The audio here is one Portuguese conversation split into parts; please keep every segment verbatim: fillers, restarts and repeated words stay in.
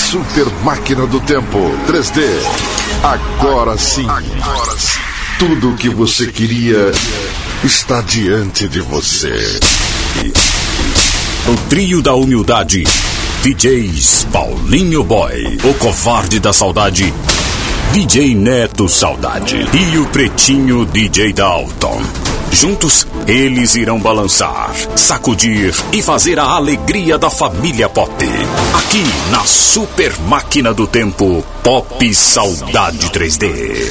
Super Máquina do Tempo três D. Agora sim. Agora sim. Tudo o que você queria está diante de você. O trio da humildade. D Js Paulinho Boy, o covarde da saudade, D J Neto Saudade e o pretinho D J Dalton. Juntos, eles irão balançar, sacudir e fazer a alegria da família Pop. Aqui na Super Máquina do Tempo, Pop Saudade três D.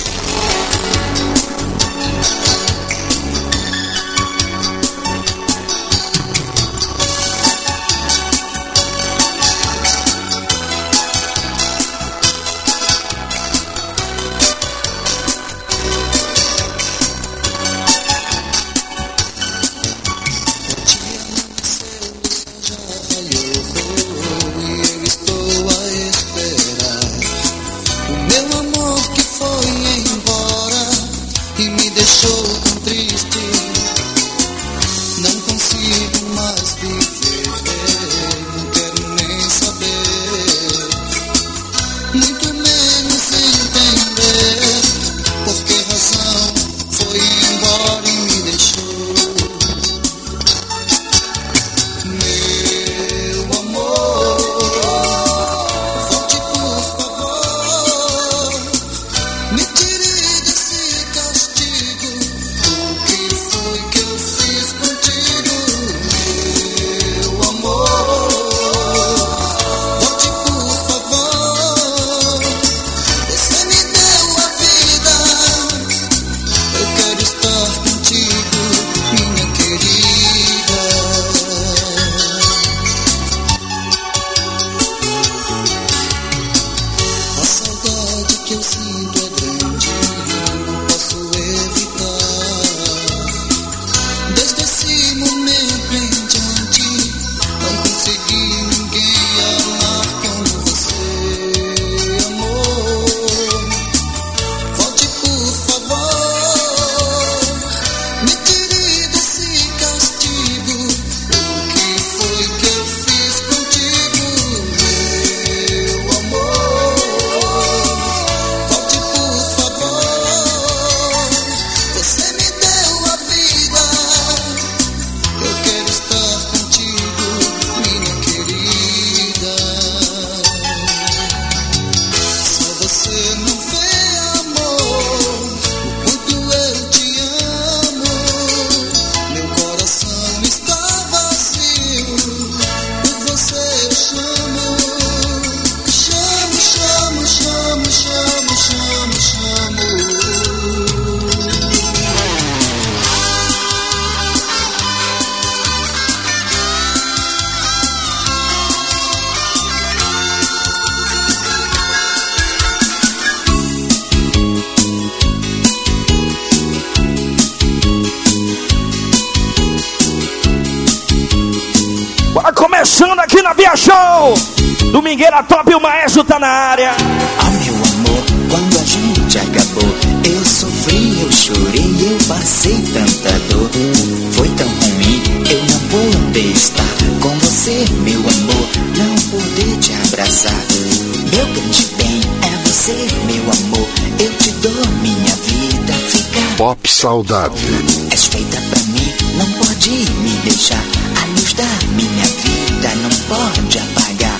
Começando aqui na Via Show, Domingueira Top, o maestro tá na área. Ah, meu amor, quando a gente acabou, eu sofri, eu chorei, eu passei tanta dor. Foi tão ruim, eu não poder estar com você, meu amor, não poder te abraçar. Meu grande bem é você, meu amor, eu te dou minha vida, fica. Pop Saudade. És feita pra mim, não pode me deixar. A luz da minha vida não pode apagar.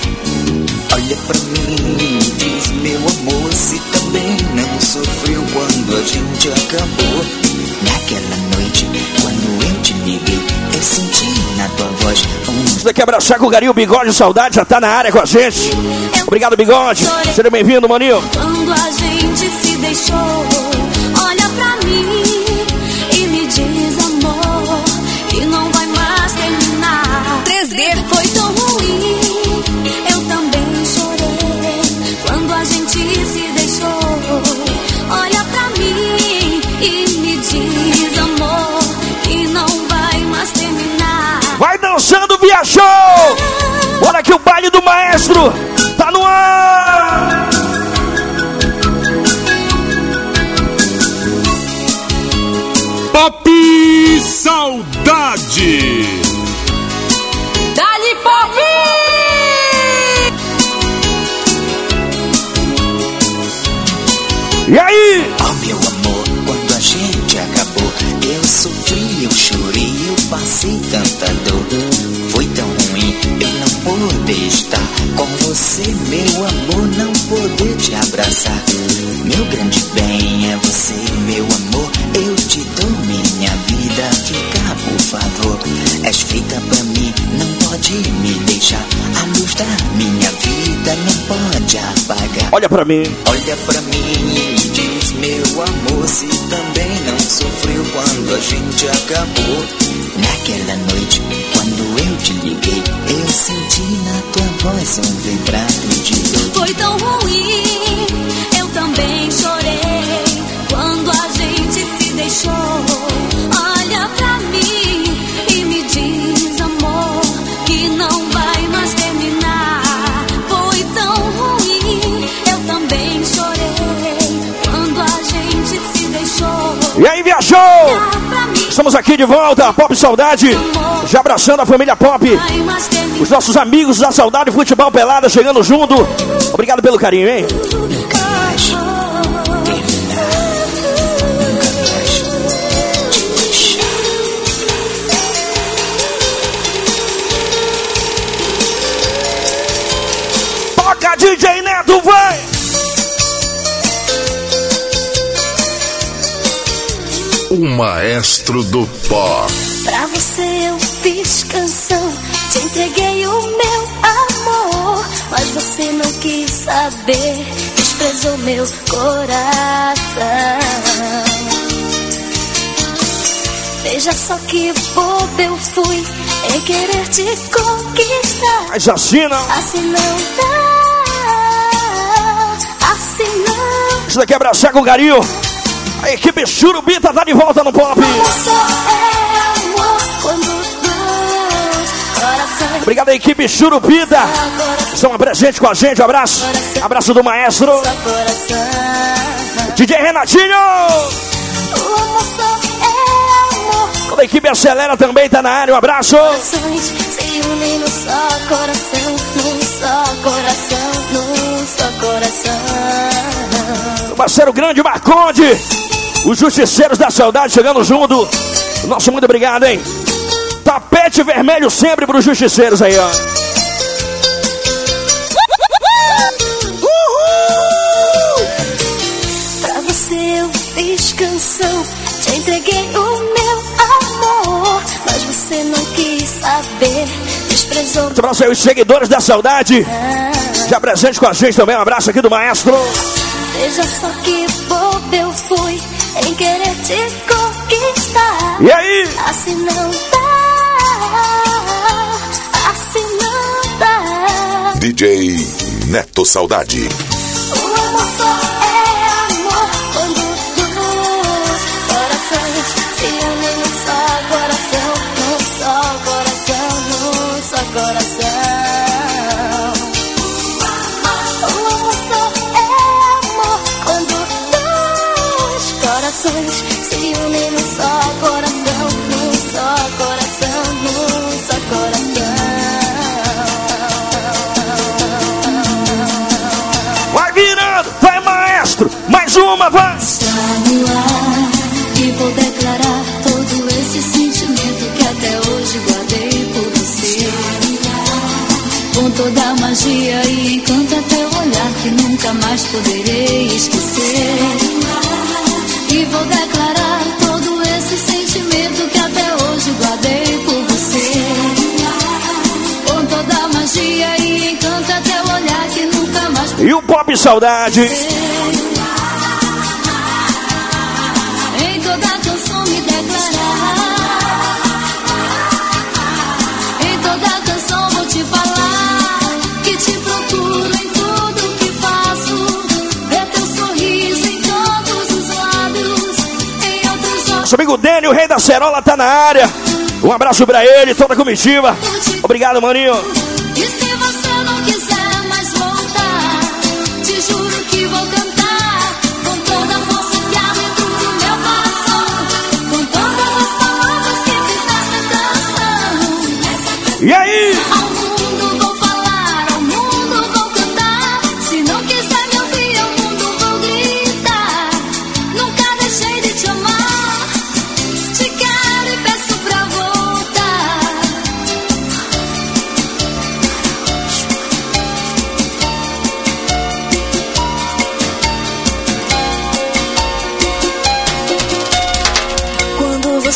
Olha pra mim, diz meu amor, se também não sofreu quando a gente acabou. Naquela noite, quando eu te liguei, eu senti na tua voz um... Você quer abraçar com o Garinho, Bigode, Saudade, já tá na área com a gente. Obrigado, Bigode. Seja bem-vindo, maninho. Quando a gente se deixou, olha pra mim e me diz, amor, que não vai mais terminar. três D foi tão ruim, eu também chorei. Quando a gente se deixou, olha pra mim e me diz, amor, que não vai mais terminar. Vai dançando, Via Show! Bora que o baile do maestro tá no ar! Pop Saudade. Dali Pop! E aí? Oh meu amor, quando a gente acabou, eu sofri, eu chorei, eu passei tanta dor. Foi tão ruim eu não poder estar com você, meu amor, não poder te abraçar. Meu grande bem é você, meu amor, eu te dou minha vida, fica por favor. És feita pra mim, não pode me deixar. A luz da minha vida não pode apagar. Olha pra mim. Olha pra mim e diz, meu amor, se também não sofreu quando a gente acabou. Naquela noite, quando eu te liguei, eu senti na tua voz um vibrato de dor. Foi tão ruim, eu também chorei quando a gente se deixou. Olha pra mim e me diz, amor, que não vai mais terminar. Foi tão ruim, eu também chorei quando a gente se deixou. E aí, viajou? Estamos aqui de volta, Pop Saudade, já abraçando a família Pop, os nossos amigos da Saudade Futebol Pelada chegando junto. Obrigado pelo carinho, hein? Toca D J Neto, vai! O maestro do pop. Pra você eu fiz canção, te entreguei o meu amor, mas você não quis saber, desprezou meu coração. Veja só que boba eu fui em querer te conquistar. Mas assim não. Assim não dá, assim não. Isso daqui é abraçar com carinho. A equipe Churubita tá de volta no Pop. Amor só é amor quando dois corações. Obrigado, a equipe Churubita. Estão presente com a gente. Um abraço. Abraço do maestro. Só coração. D J Renatinho. O amor só é amor. Toda a equipe Acelera também tá na área. Um abraço. Corações se unem num só coração, num só coração, num só coração. O parceiro grande Marconde. Os Justiceiros da Saudade chegando junto. Nosso muito obrigado, hein? Tapete vermelho sempre pros Justiceiros aí, ó. Uhul! Pra você eu fiz canção, te entreguei o meu amor, mas você não quis saber, desprezou. Muito abraço aí, os seguidores da Saudade. Já presente com a gente também. Um abraço aqui do maestro. Veja só que boba eu fui em querer te conquistar. E aí? Assim não dá, assim não dá. D J Neto Saudade. O amor só é amor quando dois corações se unem num só coração, num só coração, num só coração. O amor só é amor quando dois corações se unem num só coração, num só coração, num só coração. Vai virando, vai maestro. Mais uma, vai. Está no ar e vou declarar todo esse sentimento que até hoje guardei por você. Com toda a magia e encanto até o olhar que nunca mais poderei esquecer. E vou declarar todo esse sentimento que até hoje guardei por você. Com toda a magia e encanto até o olhar que nunca mais poderei. E o Pop Saudade. Em toda canção me declarar, em toda canção vou te falar que te procuro em tudo que faço, ver teu sorriso em todos os lábios, em outros olhos. Nosso amigo Dênio, o rei da Cerola, tá na área. Um abraço pra ele, toda a comitiva. Obrigado, maninho. E se você não quiser mais voltar, te juro que vou cantar com toda a força que há dentro do meu coração, com todas as palavras que fiz nessa canção. E aí? Ao mundo vou falar, ao mundo vou cantar. Se não quiser me ouvir, ao mundo vou gritar.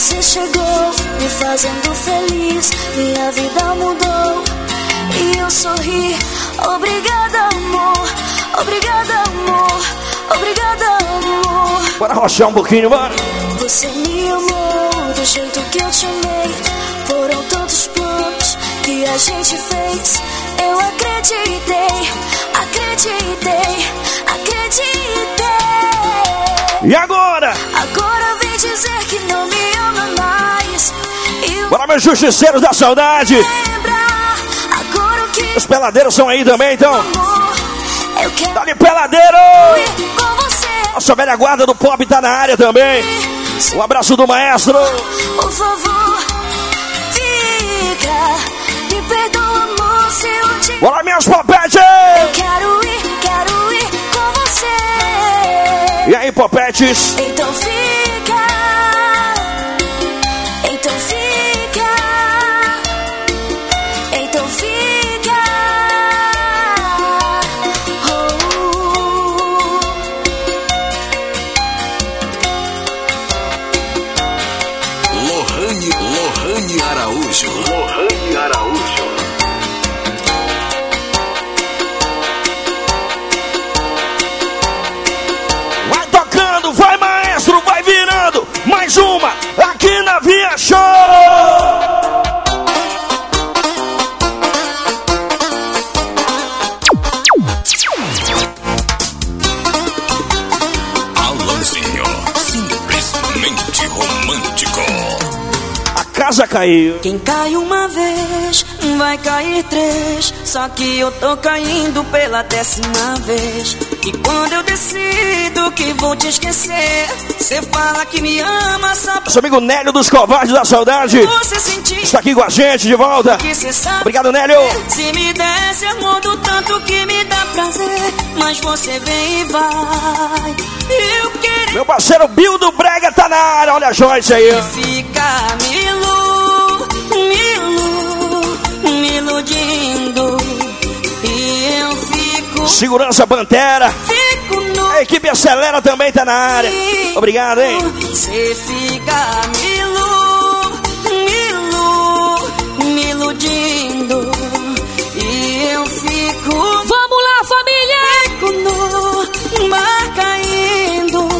Você chegou me fazendo feliz, minha vida mudou e eu sorri. Obrigada, amor, obrigada, amor, obrigada, amor. Bora rochar um pouquinho, mano. Você me amou do jeito que eu te amei. Foram tantos planos que a gente fez. Eu acreditei, acreditei, acreditei. E agora? Agora vem dizer que não me ama mais. E bora, meus justiceiros da saudade. lembrar agora o que Os peladeiros são aí também, então. amor. Eu quero Dá-lhe peladeiro! ir com você. Nossa velha guarda do pop tá na área também. Um abraço do maestro. Por favor, fica. Me perdoa, amor, se eu te... Bora, minhas popetes! Eu quero ir, quero ir com você. E aí, popetes? Então fica. Então fica. Então fica. Oh. Lohane, Lohane Araújo. Lohane Araújo. Vai tocando, vai maestro, vai virando. Mais uma, aqui na Via Show. Alanzinho, simplesmente romântico. A casa caiu. Quem cai uma vez, vai cair três. Só que eu tô caindo pela décima vez. E quando eu decido que vou te esquecer, cê fala que me ama, só Nosso amigo Nélio dos Covardes da Saudade pra você sentir está aqui com a gente de volta. que cê sabe. Obrigado, Nélio. Se me desse amor do tanto que me dá prazer, mas você vem e vai. Eu queria Meu parceiro Bill do Brega tá na área. Olha a Joyce aí. ficar me ilu, me ilu, me iludindo. E eu fico, Segurança Pantera. fico no A equipe Acelera também tá na área. Obrigado, hein? Você fica me ilu, me ilu, me iludindo. E eu fico, vamos lá, família! Fico no mar caindo.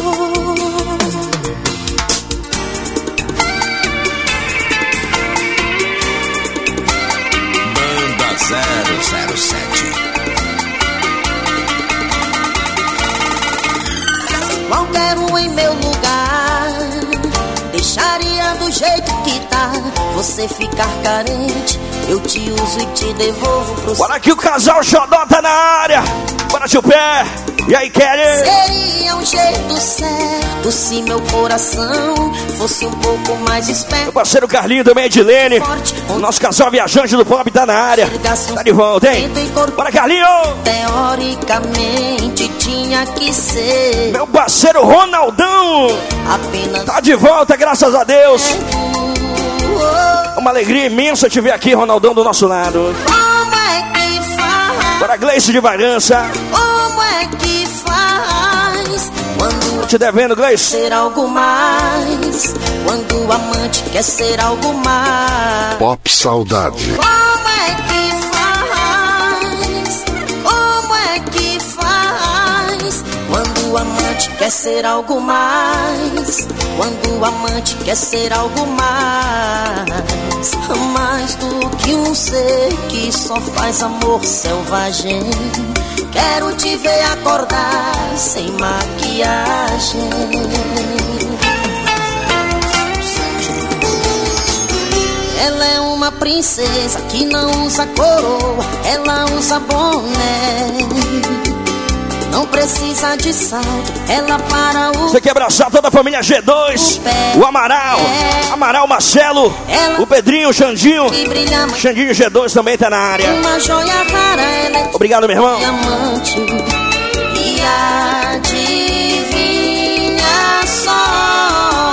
Banda zero zero sete. Qualquer um em meu lugar deixaria do jeito que tá. Você ficar carente, eu te uso e te devolvo pro Bora aqui o casal Xodó tá na área. Bora, tio Pé. E aí, Kelly? Seria um jeito certo se meu coração fosse um pouco mais Meu esperto. parceiro Carlinho também, Edilene. O nosso casal viajante do pop tá na área. Tá de volta, hein? Bora, Carlinho! Teoricamente tinha que ser Meu parceiro Ronaldão. apenas Tá de volta, graças a Deus. Oh, Uma alegria imensa te ver aqui, Ronaldão, do nosso lado. como é que faz? Bora, Gleice de Varança. Como é que faz quando Tô te devendo, Gleice. ser algo mais? Quando o amante quer ser algo mais? Pop Saudade. Como é que faz? Como é que faz? Quando o amante quer ser algo mais? Quando o amante quer ser algo mais? Mais do que um ser que só faz amor selvagem. Quero te ver acordar sem maquiagem. Ela é uma princesa que não usa coroa, ela usa boné. Não precisa de salto, ela para o... Você quer abraçar toda a família G dois, o Amaral, Amaral Marcelo, o Pedrinho, o Xandinho. que brilha mais. Xandinho G dois também tá na área. Uma joia rara, ela é Obrigado, meu irmão. diamante. E adivinha só,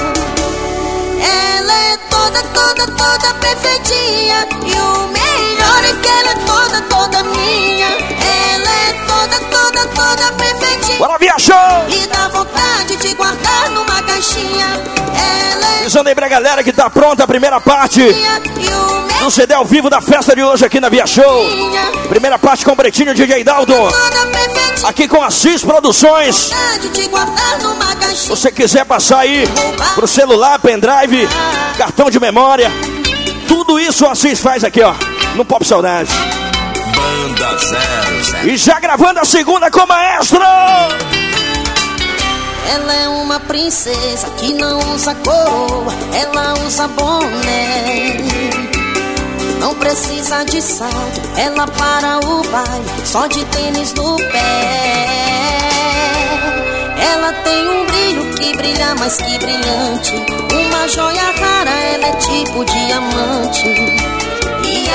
ela é toda, toda, toda perfeitinha. E o melhor é que ela é toda, toda minha. Ela é toda, toda, toda perfeitinha. Bora, viajou! E dá vontade de guardar numa caixinha. Ela é Avisando aí pra galera que tá pronta a primeira parte do C D ao vivo da festa de hoje aqui na Via Show. Primeira parte com o Pretinho D J Daldo. Aqui com a Assis Produções. Se você quiser passar aí pro celular, pendrive, cartão de memória, tudo isso o Assis faz aqui, ó, no Pop Saudade. Banda zero zero. E já gravando a segunda com o maestro. Ela é uma princesa que não usa coroa, ela usa boné. Não precisa de salto, ela para o baile só de tênis no pé. Ela tem um brilho que brilha mais que brilhante, uma joia rara, ela é tipo diamante. E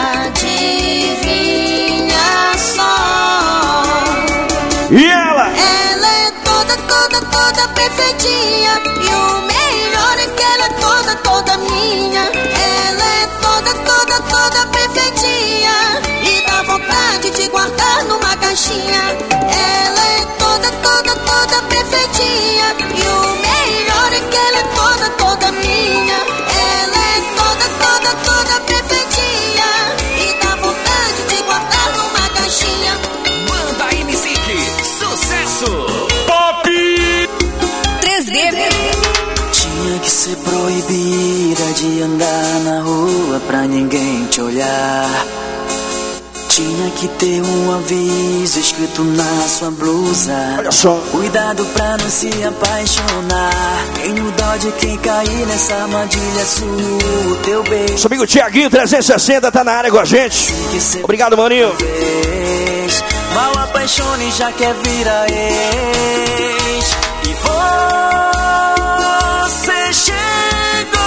adivinha só, e ela? Ela é toda, toda, toda perfeitinha. E o melhor é que ela é toda, toda minha. Ela é toda, toda, toda perfeitinha. E dá vontade de guardar numa caixinha. Ela é toda, toda, toda perfeitinha. E o melhor é que ela é toda, toda minha. Ela é toda, toda, toda perfeitinha. E dá vontade de guardar numa caixinha. Banda M C, sucesso! três D. Tinha que ser proibida de andar na rua pra ninguém te olhar. Tinha que ter um aviso escrito na sua blusa. Olha só. Cuidado pra não se apaixonar. Tenho dó de quem cair nessa armadilha sua. O teu beijo. Nosso amigo Tiaguinho trezentos e sessenta tá na área com a gente. Obrigado, maninho. Vez. Mal apaixone já quer virar ex. E você chegou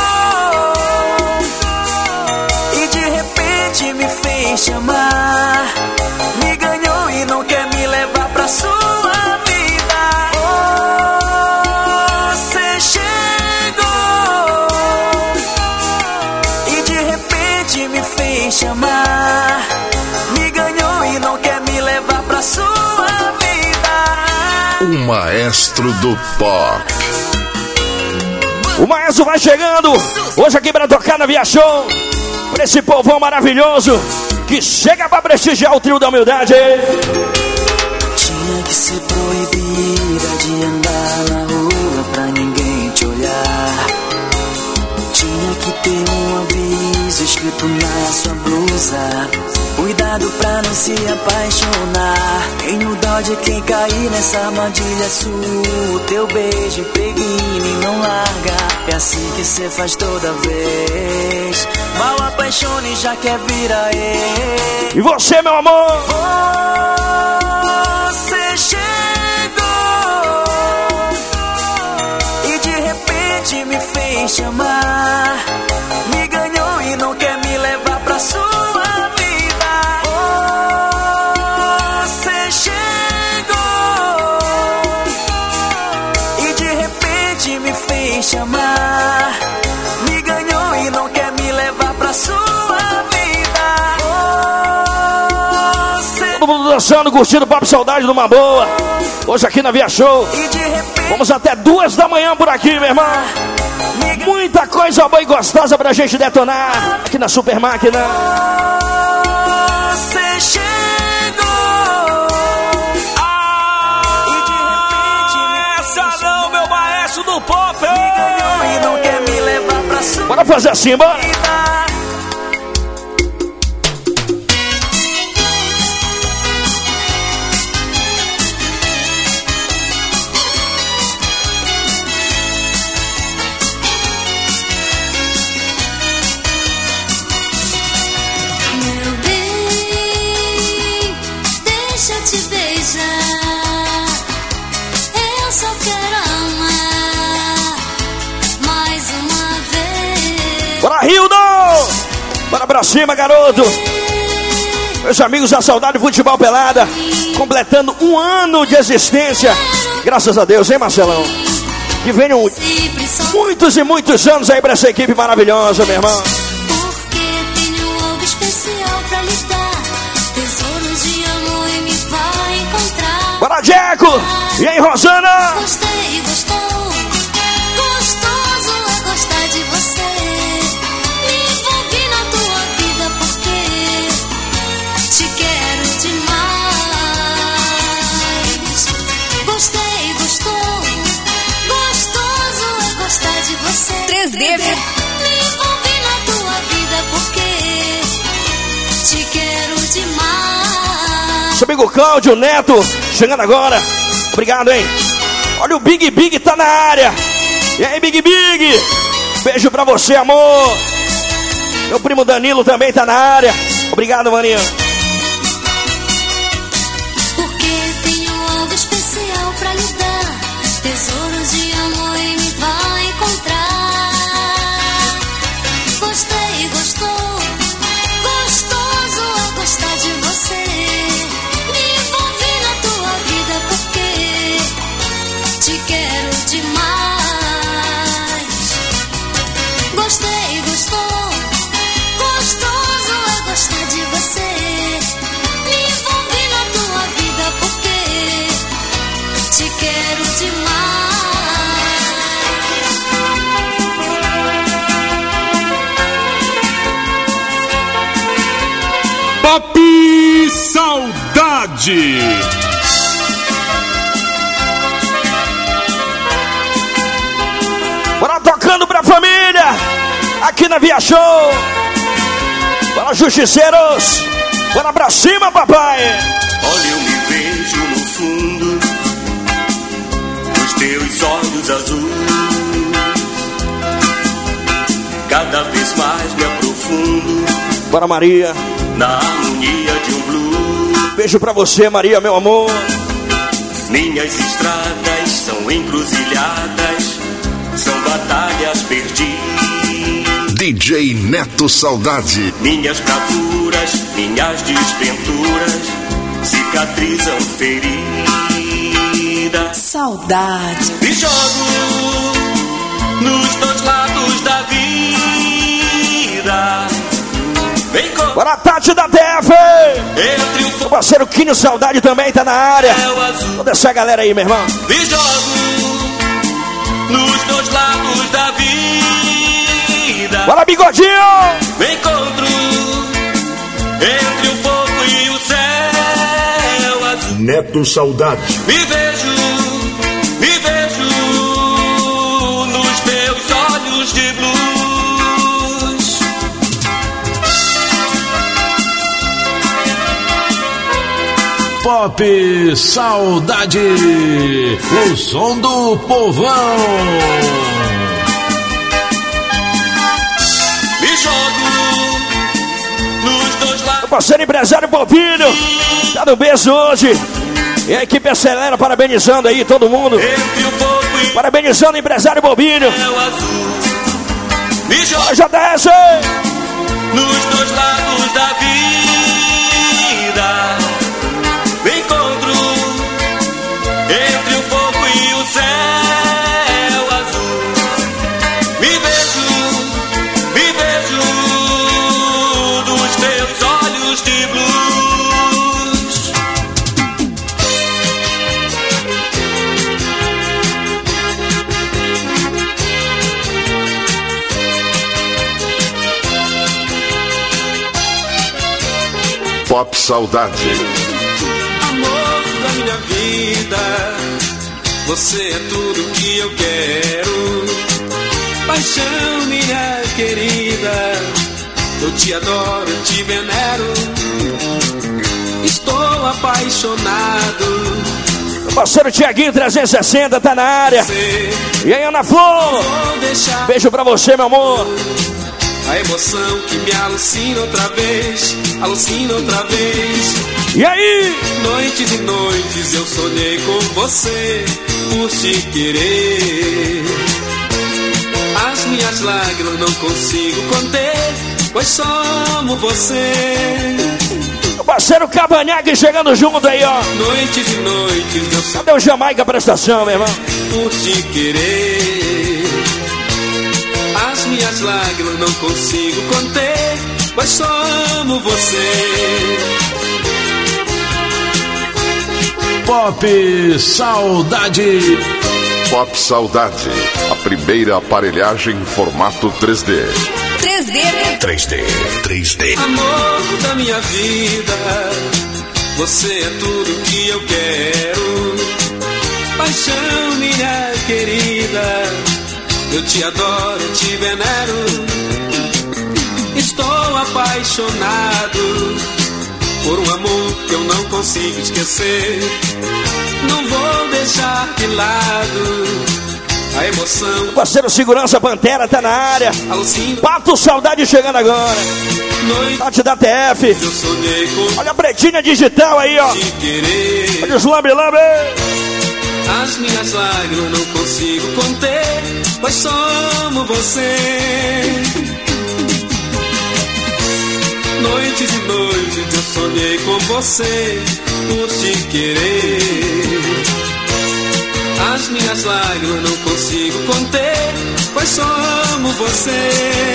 e de repente me fez chamar. Me ganhou e não quer me levar pra sua vida. Você chegou e de repente me fez chamar. Me ganhou e não quer me levar pra sua vida. O maestro do pop. O maestro vai chegando hoje aqui pra tocar na Via Show. Pra esse povão maravilhoso que chega pra prestigiar o trio da humildade. Tinha que ser proibida de andar na rua pra ninguém te olhar. Tinha que ter um aviso escrito na sua blusa. Cuidado pra não se apaixonar. Tenho dó de quem cair nessa armadilha sua. O teu beijo impregna e não larga. É assim que cê faz toda vez. Mal apaixone já quer virar ex. E você, meu amor? Você chegou e de repente me fez chamar. Me ganhou e não quer me levar pra sua vida. Você chegou e de repente me fez chamar. Me ganhou e não quer me levar pra sua vida. Você Todo mundo dançando, curtindo o Pop Saudade numa boa. Hoje aqui na Via Show. e de repente Vamos até duas da manhã por aqui, meu irmão. me Muita coisa boa e gostosa pra gente detonar aqui na Super Máquina. Você chegou e de repente me Essa não, meu maestro do pop. ganhou e não quer me levar pra sua Bora fazer assim, bora. vida. Meu bem, deixa eu te beijar. Eu só quero amar mais uma vez. Bora, Rildo! Bora pra cima, garoto. Meus amigos da Saudade Futebol Pelada, completando um ano de existência. Graças a Deus, hein, Marcelão? Que venham Sempre só muitos e muitos anos aí pra essa equipe maravilhosa, meu irmão. porque tenho algo especial pra lhe dar. Tesouros de amor e me vai encontrar. Bora, Jeco! E aí, Rosana? Gostei, gostou. Gostoso é gostar amigo Cláudio Neto, chegando agora. Obrigado, hein? Olha o Big Big tá na área. E aí, Big Big? Beijo pra você, amor. Meu primo Danilo também tá na área. Obrigado, maninho. Porque tenho algo especial pra lhe dar. Tesouros de amor e me vai encontrar. Gostei, gostou. Gostoso é gostar de você. Me envolvi na tua vida porque te quero demais. Gostei, gostou. Gostoso é gostar de você. Me envolvi na tua vida porque te quero demais. Pop Saudade. Bora tocando pra família. Aqui na Via Show. Bora, justiceiros. Bora pra cima, papai. Olha, eu me vejo no fundo dos teus olhos azuis. Cada vez mais me aprofundo Bora, Maria. na harmonia de um blues. Beijo pra você, Maria, meu amor. Minhas estradas são encruzilhadas, são batalhas perdidas. D J Neto Saudade. Minhas bravuras, minhas desventuras cicatrizam feridas. Saudade. Me jogo nos dois lados da vida. Vem com Bora, Tati da T F. entre o Meu parceiro Quinho Saudade também tá na área. céu azul. Toda essa galera aí, meu irmão. Me jogo nos dois lados da vida. Bora, Bigodinho. Me encontro entre o fogo e o céu azul. Neto Saudade. Me vejo, me vejo nos teus olhos de luz. Pop Saudade. O som do povão. Me jogo nos dois lados. Meu parceiro empresário Bovinho. Tá no berço hoje. E a equipe acelera, parabenizando aí todo mundo. Entre o fogo e Parabenizando o empresário Bobinho. o céu azul. Me jogo Já desce. nos dois lados da vida. Me encontro entre o fogo e o céu azul. Me vejo, me vejo nos teus olhos de luz. Pop Saudade. Amor da minha vida, você é tudo que eu quero. Paixão, minha querida, eu te adoro, eu te venero. Estou apaixonado. Meu parceiro Tiaguinho trezentos e sessenta tá na área. Você, E aí, Ana Flor. vou deixar Beijo pra você, meu amor. a emoção que me alucina outra vez, alucina outra vez. E aí? Noites e noites eu sonhei com você, por te querer. As minhas lágrimas não consigo conter, pois só amo você. Meu parceiro Cavanhaque chegando junto aí, ó. Noites e noites eu sonhei Cadê o Jamaica prestação, meu irmão? por te querer. As minhas lágrimas não consigo conter, pois só amo você. Pop Saudade. Pop Saudade. A primeira aparelhagem em formato três D. três D. três D. três D. Amor da minha vida, você é tudo que eu quero. Paixão, minha querida, eu te adoro, eu te venero. Estou apaixonado por um amor que eu não consigo esquecer. Não vou deixar de lado a emoção. O parceiro Segurança Pantera tá na área. Pato Saudade chegando agora. Tati da T F. Eu sonhei com olha a Pretinha Digital aí, ó. Olha os lambe-lambe. As minhas lágrimas não consigo conter, pois só amo você. Noites e noites eu sonhei com você, por te querer. As minhas lágrimas não consigo conter, pois só amo você.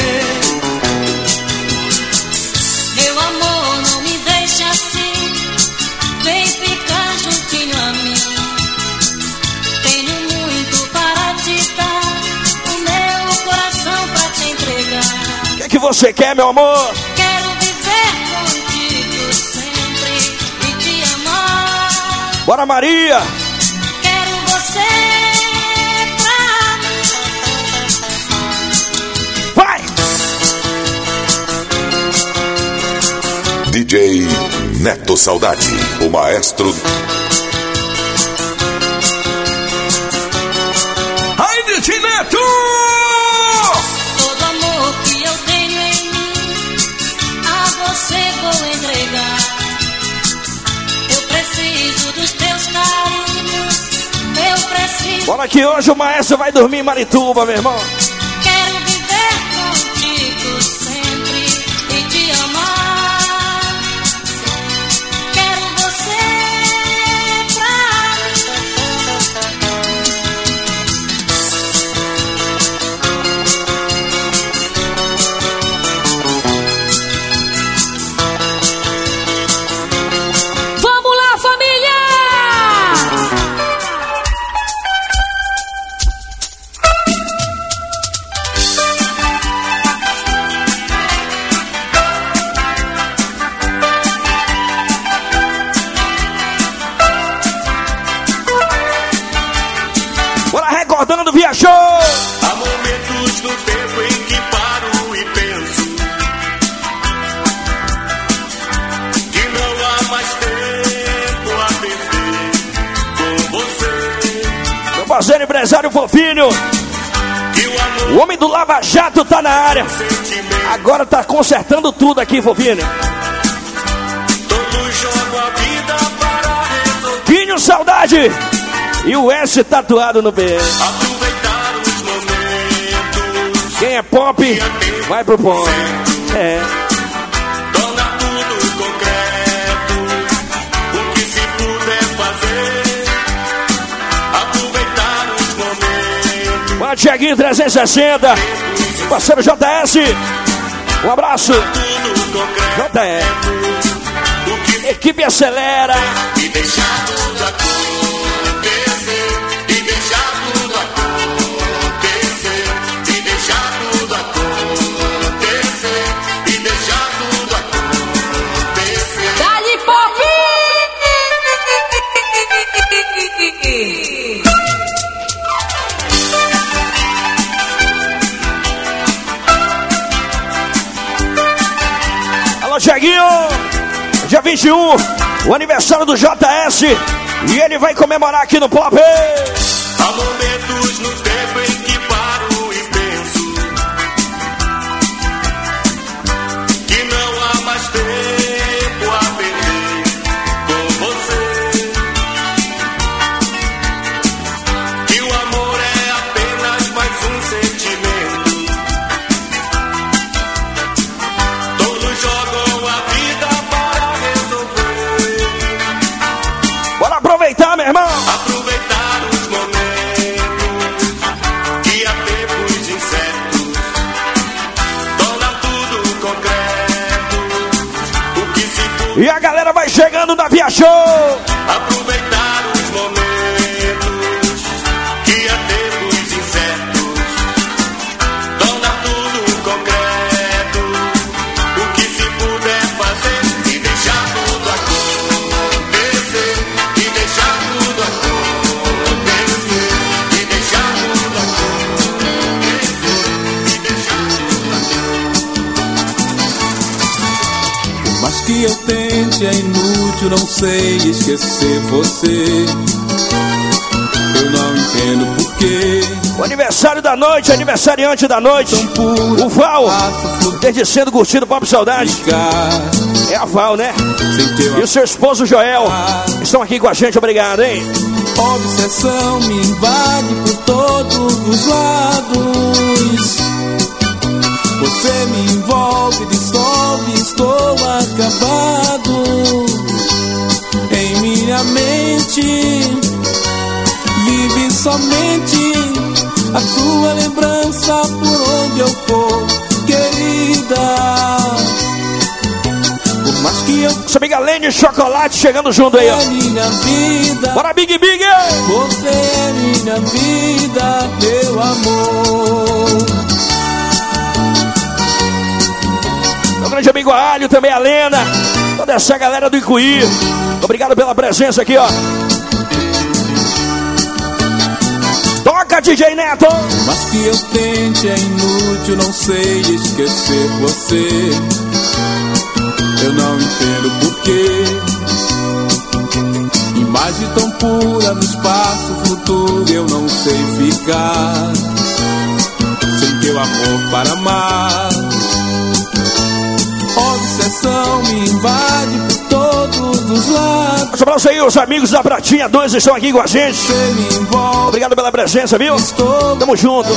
Meu amor, não me deixe assim, vem ficar juntinho a mim. Tenho muito para te dar, o meu coração pra te entregar. O que é que você quer, meu amor? Quero viver contigo sempre e te amar. Bora, Maria! Quero você pra mim. Vai! D J Neto Saudade, o maestro. Ai, D J Neto! Todo amor que eu tenho em mim, a você vou entregar. Eu preciso dos teus carinhos, eu preciso. Bora que hoje o maestro vai dormir em Marituba, meu irmão. Quero viver contigo sempre e te amar. Quero você pra mim. Vamos lá, família! Bora recordando, viajou! Há momentos no tempo em que paro e penso que não há mais tempo a perder com você. Meu parceiro empresário fofinho, Que o amor o homem do Lava Jato tá na área. sentimento Agora tá consertando tudo aqui, fofinho. todos jogam a vida para resolver. Quinho Saudade e o S tatuado no peito. Aproveitar os momentos, Quem é pop, vai pro pop. É. tornar tudo concreto. O que se puder fazer, aproveitar os momentos. Bora, Tiaguinho trezentos e sessenta. Parceiro J S. Um abraço. Tudo concreto. J S. O que se Equipe acelera. E deixar tudo acontecer, e deixar tudo acontecer, e deixar tudo acontecer, e deixar tudo acontecer. Dali Pop! Alô, Tiaguinho. Dia vinte e um, o aniversário do J S. E ele vai comemorar aqui no Pop. Há momentos no tempo em que paro e penso que não há mais tempo a perder com você. Que o amor é apenas mais um sentimento. Todos jogam a vida para resolver. Bora aproveitar, meu irmão. Aproveitar os momentos que há tempos incertos. Torna tudo concreto. O que se puder. E a galera vai chegando na Via Show. Aproveitar os momentos que há tempos incertos. Torna tudo concreto. O que se puder fazer e deixar tudo acontecer. E deixar tudo acontecer. E deixar tudo acontecer. E deixar tudo acontecer. Por mais que eu tente, é inútil inútil, não sei esquecer você. Eu não entendo porquê. O aniversário da noite, aniversariante da noite, o Val, desde cedo curtindo o Pop Saudade. É a Val, né? E o seu esposo Joel estão aqui com a gente, obrigado, hein? Obsessão me invade por todos os lados. Você me envolve, dissolve, estou acabado. Em minha mente vive somente a sua lembrança por onde eu for, querida. Por mais que eu... Essa amiga Lene Chocolate chegando junto aí, ó. É minha vida. Bora, Big Big! Você é minha vida, meu amor. Meu grande amigo Alho, também a Lena. Toda essa galera do Icuí. Obrigado pela presença aqui, ó. Toca, D J Neto! Mas que eu tente é inútil, não sei esquecer você. Eu não entendo porquê. Imagem tão pura no espaço futuro, eu não sei ficar sem teu amor para amar. Obsessão me invade por todos os lados. Um abraço aí, os amigos da Pratinha dois estão aqui com a gente. Obrigado pela presença, viu? Estou Tamo junto.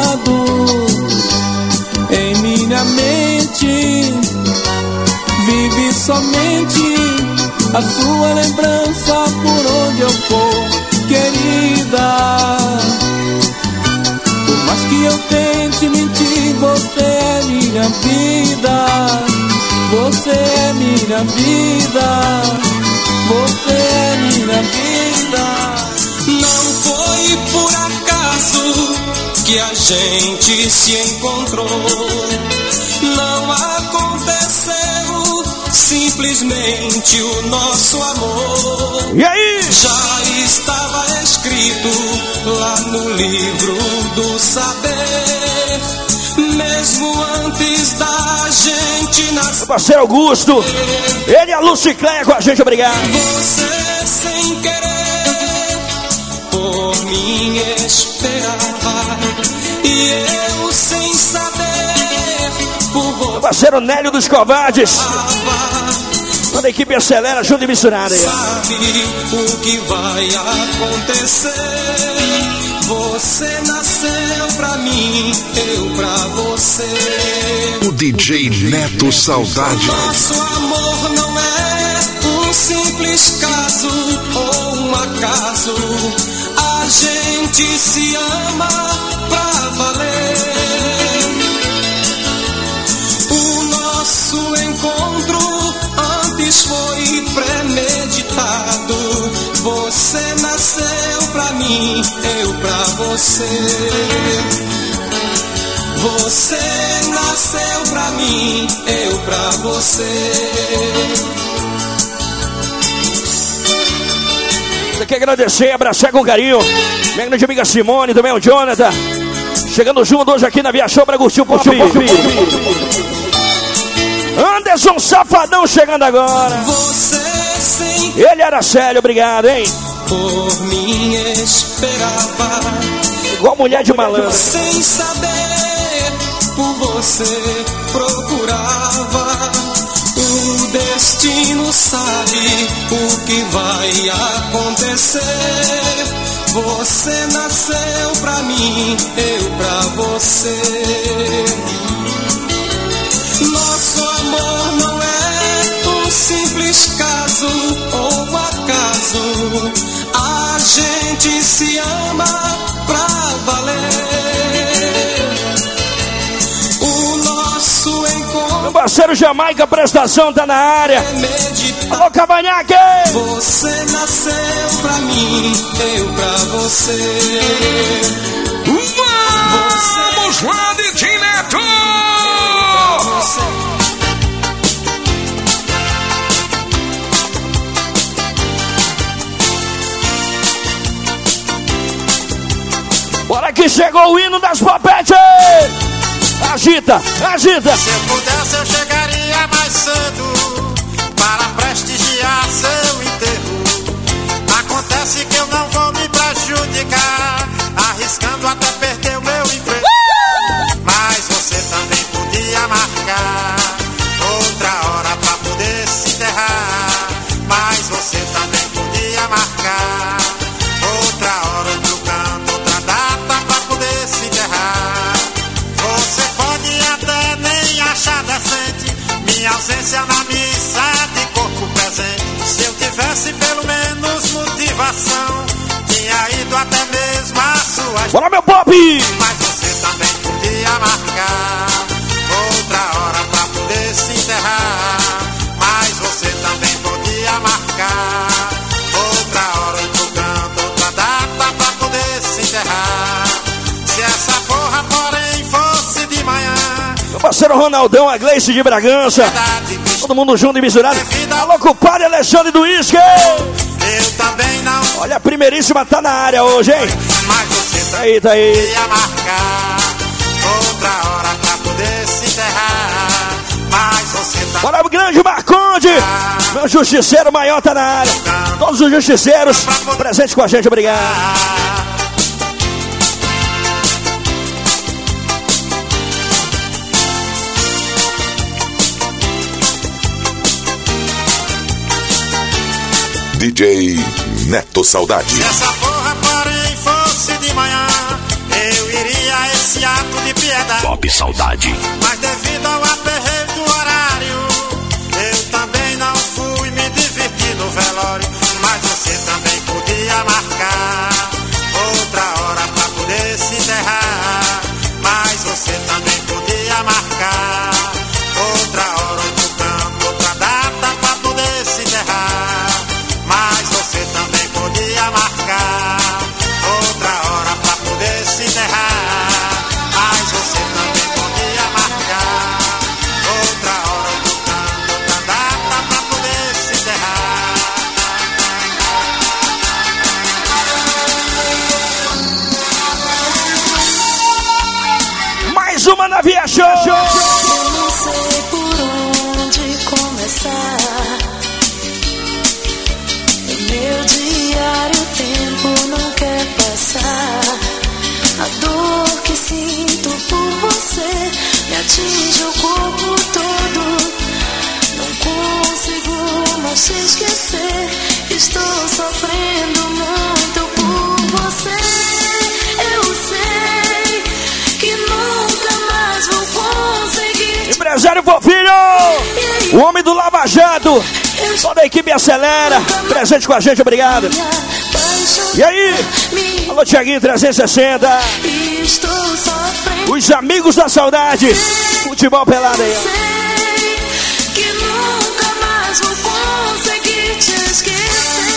Em minha mente vive somente a sua lembrança por onde eu for, querida. Por mais que eu tente mentir, você é minha vida. Você é minha vida. Você é minha vida. Não foi por acaso que a gente se encontrou. Não aconteceu simplesmente o nosso amor. E aí? Já estava escrito lá no livro do saber, mesmo antes da gente nascer. Meu parceiro Augusto, ele e a Lucicléia com a gente, obrigado. Você sem querer por mim esperava, e eu sem saber por você. Meu parceiro Nélio dos Covardes. Toda a equipe acelera, junto e misturada aí. Sabe o que vai acontecer? Você nasceu pra mim, eu pra você. O D J Neto Saudade. Nosso amor não é um simples caso ou um acaso. A gente se ama pra valer. O nosso encontro antes foi premeditado. Você nasceu pra mim, eu pra você. Você nasceu pra mim, eu pra você. Eu quero agradecer, abraçar com carinho minha grande amiga Simone, também o Jonathan. Chegando junto hoje aqui na Via Show pra curtir o pop. Anderson Safadão chegando agora. Você sem Ele era sério, obrigado, hein? por mim esperava, igual mulher de malandro. sem saber por você procurava. O destino sabe o que vai acontecer. Você nasceu pra mim, eu pra você. Nosso amor não é um simples caso ou acaso. A gente se ama pra valer. O nosso encontro. Meu parceiro Jamaica, prestação tá na área. Alô, Cavanhaque! Você nasceu pra mim, eu pra você. Vamos lá, D J Neto! Bora que chegou o hino das Popetes! Agita, agita! Se eu pudesse eu chegaria mais cedo para prestigiar adiar seu enterro. Acontece que eu não vou me prejudicar, arriscando até perder o meu emprego. Mas você também podia marcar outra hora pra poder se enterrar. Mas você também podia marcar outra hora, outro canto, outra data pra poder se enterrar. Você pode até nem achar decente minha ausência na missa de corpo presente. Se eu tivesse pelo menos motivação, tinha ido até mesmo a sua... Bora, meu pop! Mas você também podia marcar outra hora pra poder se enterrar. Mas você também podia marcar outra hora, outro canto, outra data pra poder se enterrar. Se essa porra, porém, fosse de manhã... Meu parceiro Ronaldão, a Gleice de Bragança. Todo mundo junto e misturado. Alô, compadre Alexandre do Isque. Eu também não. Olha, a primeiríssima tá na área hoje, hein? Mas você tá aí, tá aí. Ia marcar outra hora pra poder se enterrar. Mas você tá. Bora, o grande Marconde. Meu justiceiro maior tá na área. Todos os justiceiros presentes com a gente, obrigado. D J Neto Saudade. Se essa porra, porém, fosse de manhã, eu iria a esse ato de piedade. Pop Saudade. Mas devido ao aperreio do horário, eu também não fui me divertir no velório. Mas você também podia marcar outra hora pra poder se enterrar. Mas você também podia marcar outra hora, outro canto, outra data pra poder se enterrar. Mas você também podia marcar outra hora pra poder se enterrar. Mas você também podia marcar outra hora, outro canto, outra data pra poder se enterrar. Mais uma na Via Show. Eu não sei por onde começar. Meu diário, o tempo não quer passar. A dor que sinto por você me atinge o corpo todo. Não consigo mais te esquecer. Estou sofrendo muito por você. Eu sei que nunca mais vou conseguir. Empresário Fofinho, o homem do Lava Jato. Toda a equipe acelera, presente com a gente, obrigado. E aí? Alô, Thiaguinho trezentos e sessenta. Os amigos da saudade. Futebol pelado aí, ó. Que nunca mais vou conseguir te esquecer.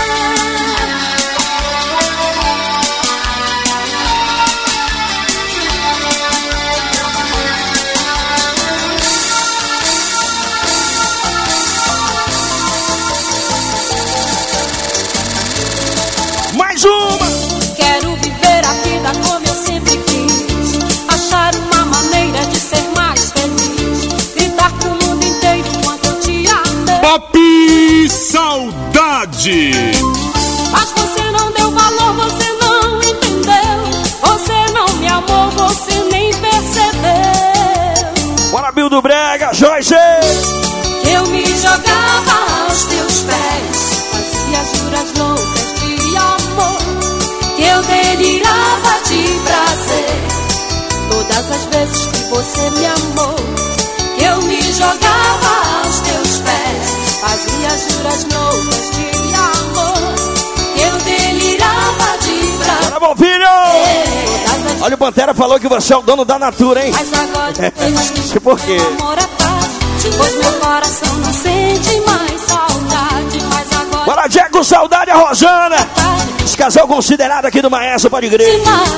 Mais uma! Quero viver a vida como eu sempre quis. Achar uma maneira de ser mais feliz. Gritar pro mundo inteiro quanto eu te amei. Pop Saudade! Mas você não deu valor, você não entendeu. Você não me amou, você nem percebeu. Bora, Bill do Brega, Joyce! Eu me jogava aos teus pés. Fazia juras loucas de amor, que eu delirava de prazer. Todas as vezes que você me amou, que eu me jogava aos teus pés. Fazia juras loucas de amor, que eu delirava de prazer. Bora, bom filho! Olha, o Pantera falou que você é o dono da natura, hein? Mas agora eu tenho que por quê? amor atrás, pois meu coração não sente mais saudade. Mas agora Bora, Diego, saudade, a Rosana. Esse casal considerado aqui do Maestro, pode crer.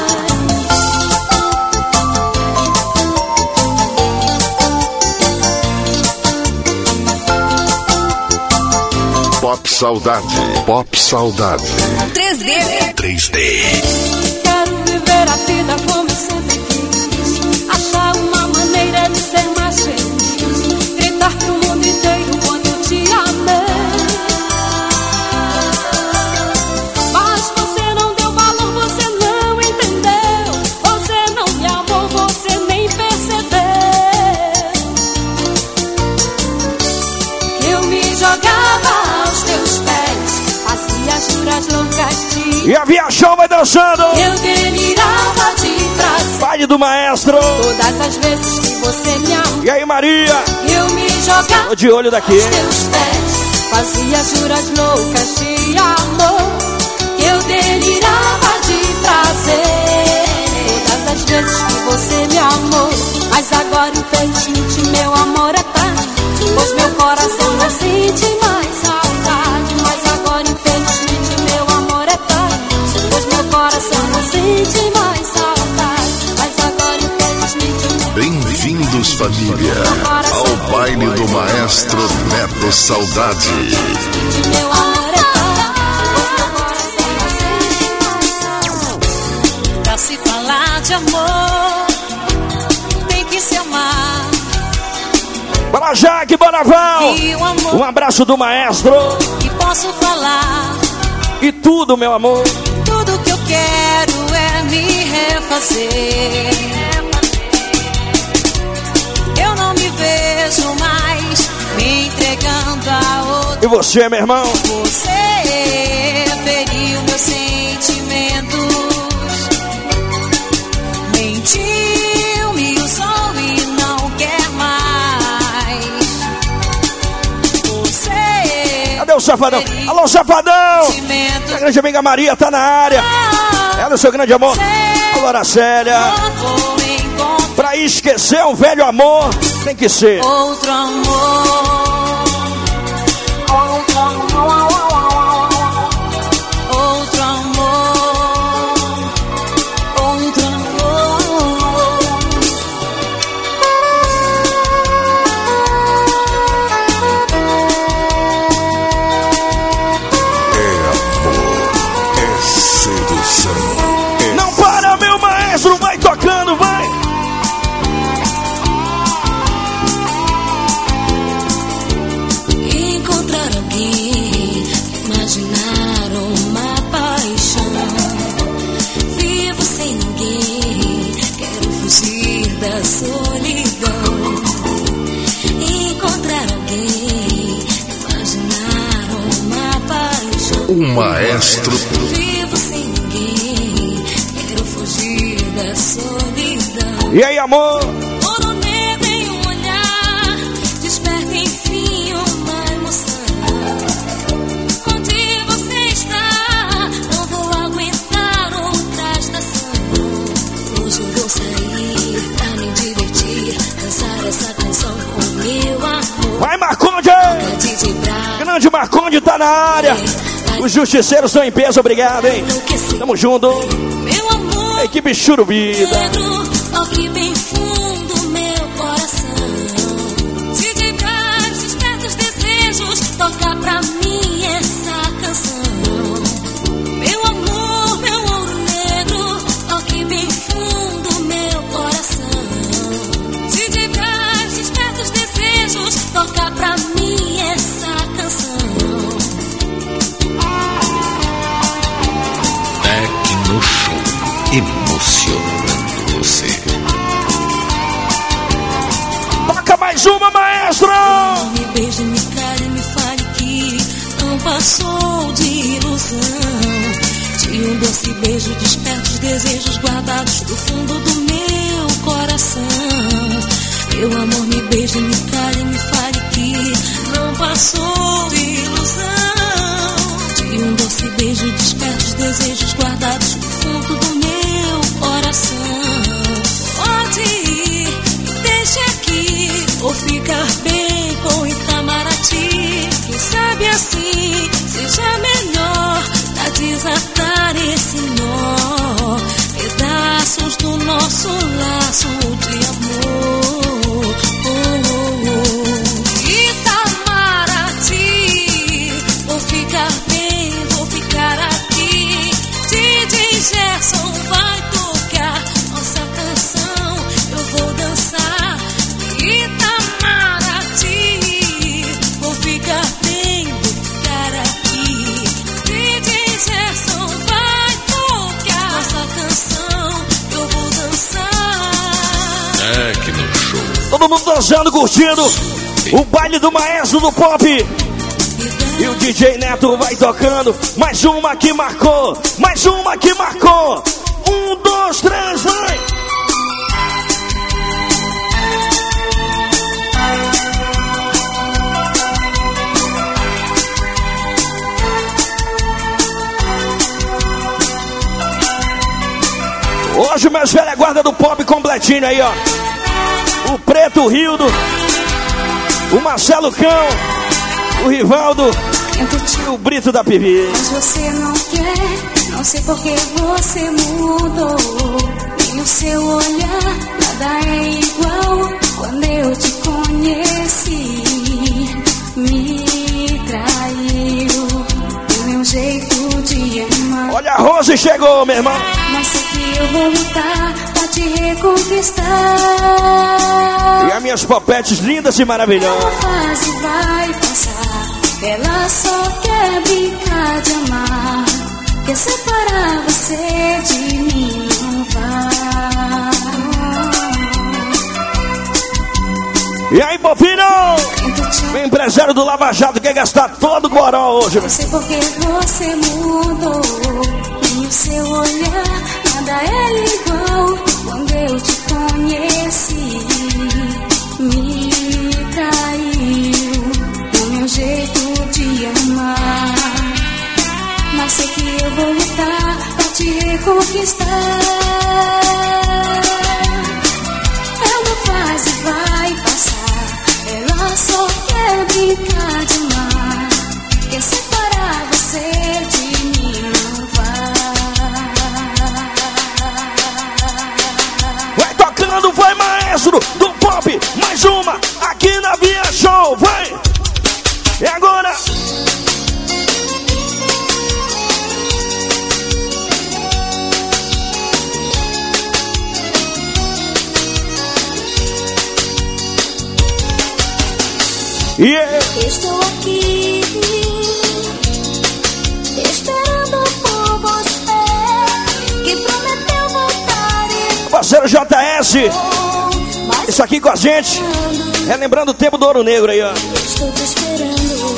Pop Saudade. Pop Saudade. três D. três D. Quero viver a vida como eu sempre quis. Achar uma maneira de ser mais feliz. Gritar pro mundo inteiro quanto eu te amei. E a Via Show vai dançando. Eu delirava de prazer. Baile do maestro. Todas as vezes que você me amou. E aí, Maria? Eu me jogava. Tô de olho daqui. Aos teus pés. Fazia juras loucas de amor. Eu delirava de prazer. Todas as vezes que você me amou. Mas agora infelizmente meu amor é tarde. Pois meu coração não sente mais saudade. Mas agora infelizmente meu amor é tarde. Pois meu coração não sente mais saudade. Mas agora infelizmente. Bem-vindos, família, ao baile do maestro Neto Saudade. Meu amor é tarde. Pois meu coração não sente mais saudade. Pra se falar de amor, tem que se amar. Bora, Jaque, bora, Val. Um abraço do maestro. E posso falar. E tudo, meu amor. Tudo que eu quero é me refazer. Eu não me vejo mais me entregando a outro. E você, meu irmão? Você feriu meus sentimentos. Mentiu, me usou e não quer mais. Você. Cadê o Safadão? Alô, Safadão! A grande amiga Maria tá na área. Ela é o seu grande amor. Alô, Aracélia. Pra esquecer um velho amor, tem que ser outro amor. Outro amor. Outro amor. Outro amor. É amor, é sedução. Não para, meu maestro, vai tocando, vai! Encontrar alguém, imaginar uma paixão. Vivo sem ninguém, quero fugir da solidão. Encontrar alguém, imaginar uma paixão. O maestro. Vivo sem ninguém, quero fugir da solidão. E aí, amor? Ouro negro em um olhar, desperta enfim uma emoção. Onde você está, não vou aguentar outra estação. Hoje eu vou sair pra me divertir, dançar essa canção com meu amor. Vai, Marconde! Grande Marconde tá na área. Os justiceiros estão em peso, obrigado, hein? Tamo junto. Meu amor, a equipe Churubida. toque bem fundo meu coração. Se de gás desperta os desejos, toca pra mim essa canção. Meu amor, meu ouro negro, toque bem fundo meu coração. Se de gás desperta os desejos, toca pra mim essa canção. Tecno Show, emocionando você. Toca mais uma, maestro! Me beije, me cale, me fale que não passou de ilusão. De um doce beijo desperta os desejos guardados do fundo do meu coração. Meu amor, me beije, me cale, me fale que não passou de ilusão. De um doce beijo desperta os desejos guardados do fundo do meu coração. Pode ir, deixa aqui, ou ficar bem com Itamaraty. Quem sabe assim seja melhor pra desatar esse nó. Pedaços do nosso laço de amor. Oh, oh, oh. Itamaraty, vou ficar bem, vou ficar aqui. Didi Gerson vai tocar nossa canção, eu vou dançar. Itamaraty, vou ficar bem, vou ficar aqui. Didi Gerson vai tocar nossa canção, eu vou dançar. Tecno Show. Todo mundo dançando, curtindo o baile do maestro do pop. E o D J Neto vai tocando. Mais uma que marcou, mais Mais uma que marcou. Um, dois, três, vai! Hoje meus velhos é guarda do pop completinho aí, ó. O Preto, o Rildo, o Marcelo Cão, o Rivaldo e o Brito da P V. Mas você não quer, não sei por que você mudou. Nem o seu olhar, nada é igual. Quando eu te conheci, me traiu o meu jeito de amar. Olha, a Rose chegou, meu irmão. Mas sei que eu vou lutar pra te reconquistar. E as minhas popetes lindas e maravilhosas. A fase vai passar, ela só quer brincar de amar. Quer separar você de mim, não vai. E aí, Bovino? O empresário do Lava Jato quer gastar todo o goró hoje. Não sei por que você mudou. Nem o seu olhar, nada é igual. Quando eu te conheci, me traiu o meu jeito de amar. Mas sei que eu vou lutar pra te reconquistar. É uma fase, vai passar. Ela só quer brincar de amar. Quer separar você de mim, não vai. Vai tocando, vai, maestro do pop. Mais uma aqui na Via Show, vai. E agora? Yeah. Estou aqui esperando por você, que prometeu voltar e... Parceiro J S, isso aqui com a gente, relembrando o tempo do Ouro Negro aí, ó. Estou te esperando.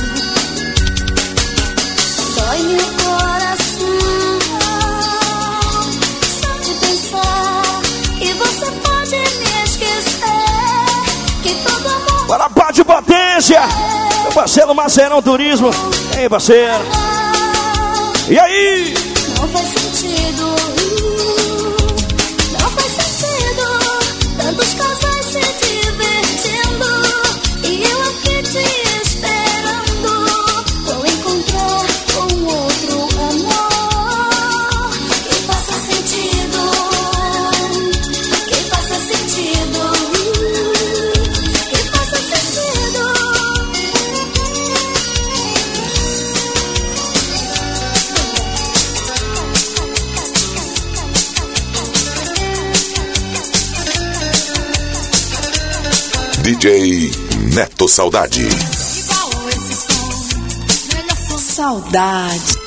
Dói meu coração só de pensar que você pode me esquecer, que todo amor... Bora, Pátio Potência! Meu parceiro Marcelão Turismo. E aí, parceiro? E aí? Não faz sentido, não faz sentido. Tantos casais se divertindo e eu aqui te esperando. Vou encontrar um outro amor que faça sentido, que faça sentido. D J Neto Saudade. Saudade.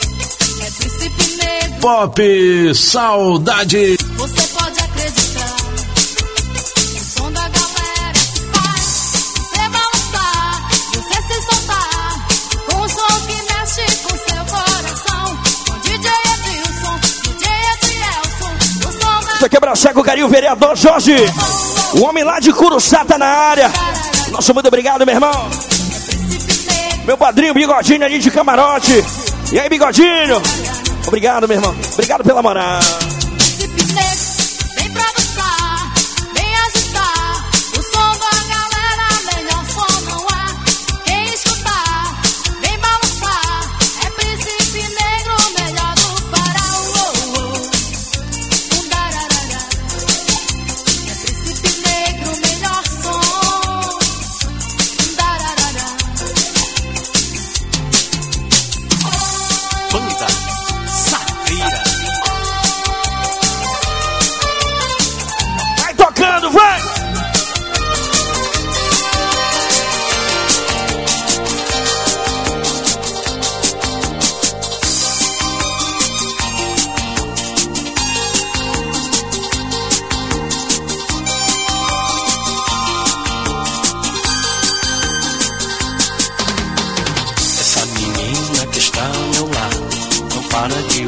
Pop Saudade. Você pode acreditar. O som da galera se faz. Você balançar, você se soltar. Com um som que mexe com seu coração. Com D J Edilson, D J Edielson. O som da... Isso aqui é Braçaco Carinho, vereador Jorge. O homem lá de Curuçá tá na área. Nossa, muito obrigado, meu irmão. Meu padrinho Bigodinho ali de camarote. E aí, Bigodinho? Obrigado, meu irmão. Obrigado pela moral. Vem pra dançar, vem agitar. O som da galera, melhor som não há. Quem escutar, vem balançar. É Príncipe Negro, melhor do Pará. Oh, oh. Um dararara. É Príncipe Negro, melhor som. Um dararara. Banda Safira.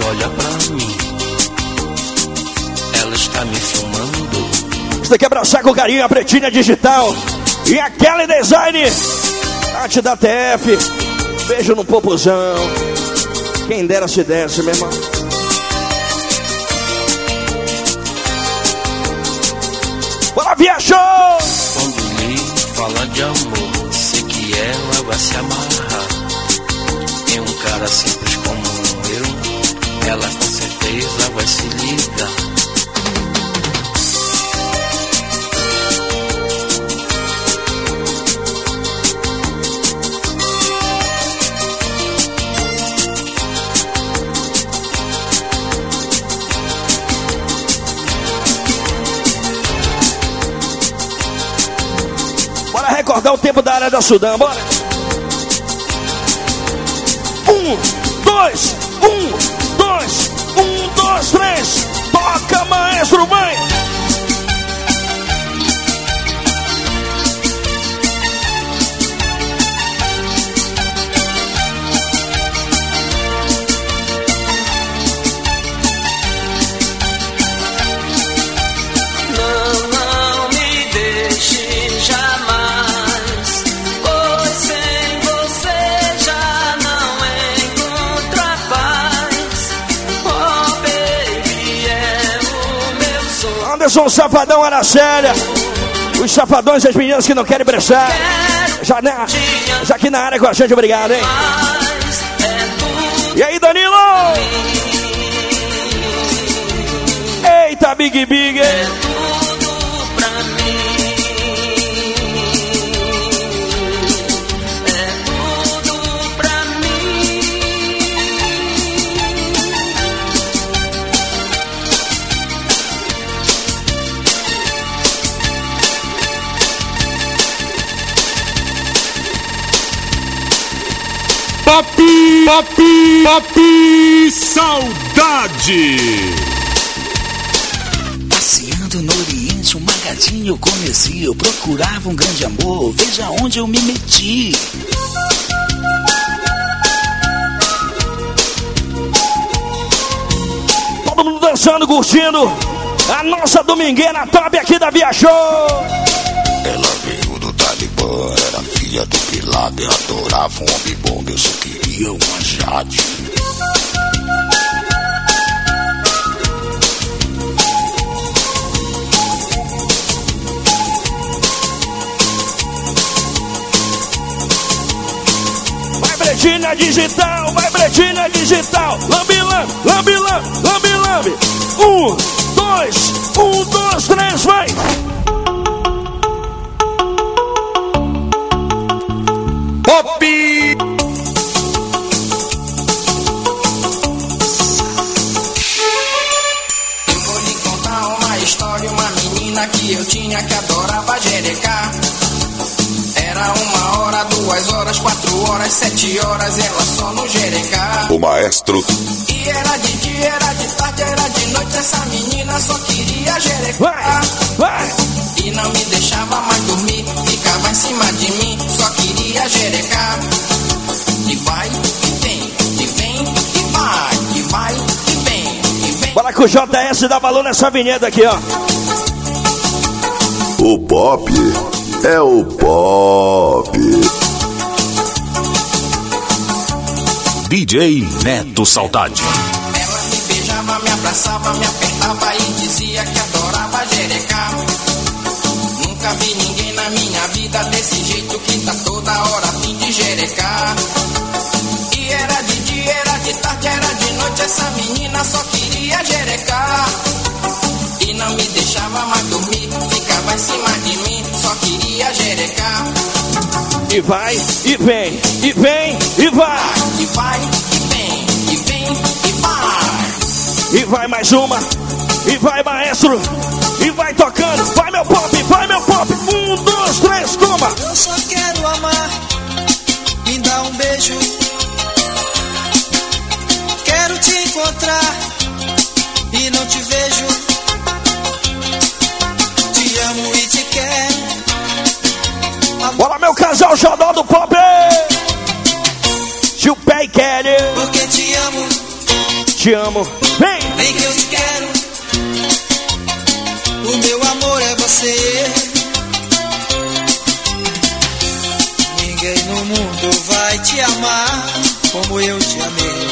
olha pra mim, ela está me filmando. Você tem que abraçar com carinho a Pretinha Digital e a Kelly Design. Arte da T F. Beijo no popozão. Quem dera se desse, meu irmão. Bora, viajou! Quando me fala de amor, sei que ela vai se amarrar. Tem um cara simples como eu, ela com certeza vai se ligar. Recordar o tempo da área da Sudã, bora! Um, dois, um, dois, um, dois, três. Toca, maestro, vai! Anderson Safadão, Aracélia. Os safadões e as meninas que não querem prestar. Já, na, já aqui na área com a gente, obrigado, hein? E aí, Danilo? Eita, Big Big. Papi, papi, papi, saudade. Passeando no Oriente, um magadinho eu conheci. Eu procurava um grande amor, veja onde eu me meti. Todo mundo dançando, curtindo a nossa domingueira top aqui da Via Show. Ela veio do Talibã, era filha do Bin Laden, adorava um homem bom, eu só queria uma Jade. Vai, Pretinha Digital, vai, Pretinha Digital. Lambi, lambi, lambi, lambi, lambi, lambi. Um, dois, um, dois, três, vai. Pop! Eu vou lhe contar uma história, uma menina que eu tinha que adorava jerecar. Era uma hora, duas horas, quatro horas, sete horas, ela só no jerecar. O maestro. E era de dia, era de tarde, era de noite, essa menina só queria jerecar. Vai, vai. E não me deixava mais dormir, ficava em cima de mim, só queria jerecar. E vai, e vem, e vem, e vai, e vai, e vem, e vem. Bora com o J S dá valor nessa vinheta aqui, ó. O pop é o pop. D J Neto Saudade. Ela me beijava, me abraçava, me apertava e dizia que adorava jerecar. Nunca vi ninguém na minha vida desse jeito que tá toda hora a fim de jerecar. E era de dia, era de tarde, era de noite, essa menina só queria jerecar. E não me deixava mais dormir, ficava em cima de mim, só queria jerecar. E vai, e vem, e vem, e vai. E vai, e vem, e vem, e vai. E vai mais uma, e vai, maestro. E vai tocando, vai meu pop, vai meu pop. Um, dois, três, toma. Eu só quero amar, me dá um beijo. Quero te encontrar e não te vejo. Te amo e te quero. Bora meu casal xodó do pop. Tio Pé e Kelly. Porque te amo. te amo. Vem! Vem que eu te quero. O meu amor é você. Ninguém no mundo vai te amar como eu te amei.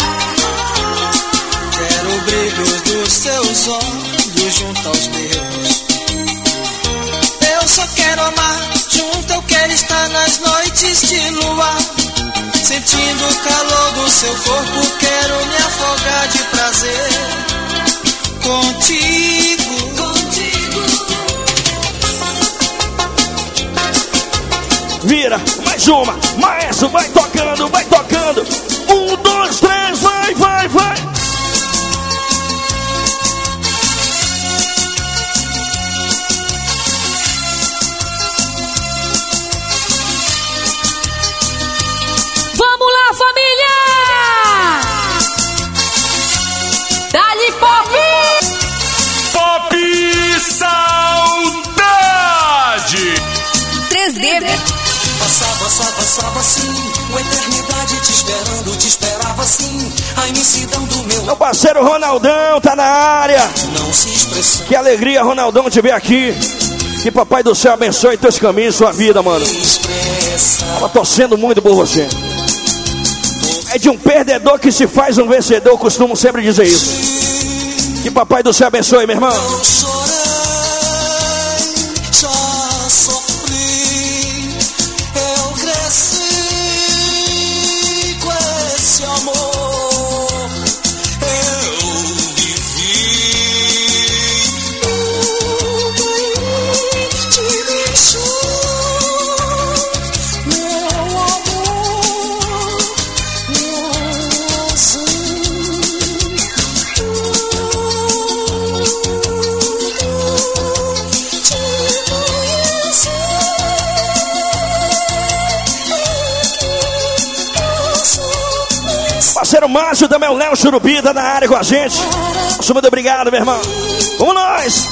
Quero o brilho dos seus olhos junto aos meus. Eu só quero amar junto, eu quero estar nas noites de lua. Sentindo o calor do seu corpo, quero me afogar de prazer. Contigo, contigo. Vira, mais uma, maestro, vai tocando, vai tocando. Um, dois, três, vai, vai, vai. Vamos lá, família! Dá-lhe pop! Pop Saudade! três D. Passava, passava, passava assim, uma eternidade te esperando, te esperava assim, a imensidão do meu... Meu parceiro Ronaldão tá na área. Não se expressou. Que alegria, Ronaldão, te ver aqui. Que papai do céu abençoe teus caminhos, sua vida, mano. Tava torcendo muito por você. É de um perdedor que se faz um vencedor, eu costumo sempre dizer isso. Que papai do céu abençoe, meu irmão. Eu chorei, já sofri, eu cresci com esse amor, eu vivi, te deixou, meu amor, meu azul. Parceiro Márcio, também o Léo Churubi, tá na área com a gente. Muito obrigado, meu irmão. Vamos nós!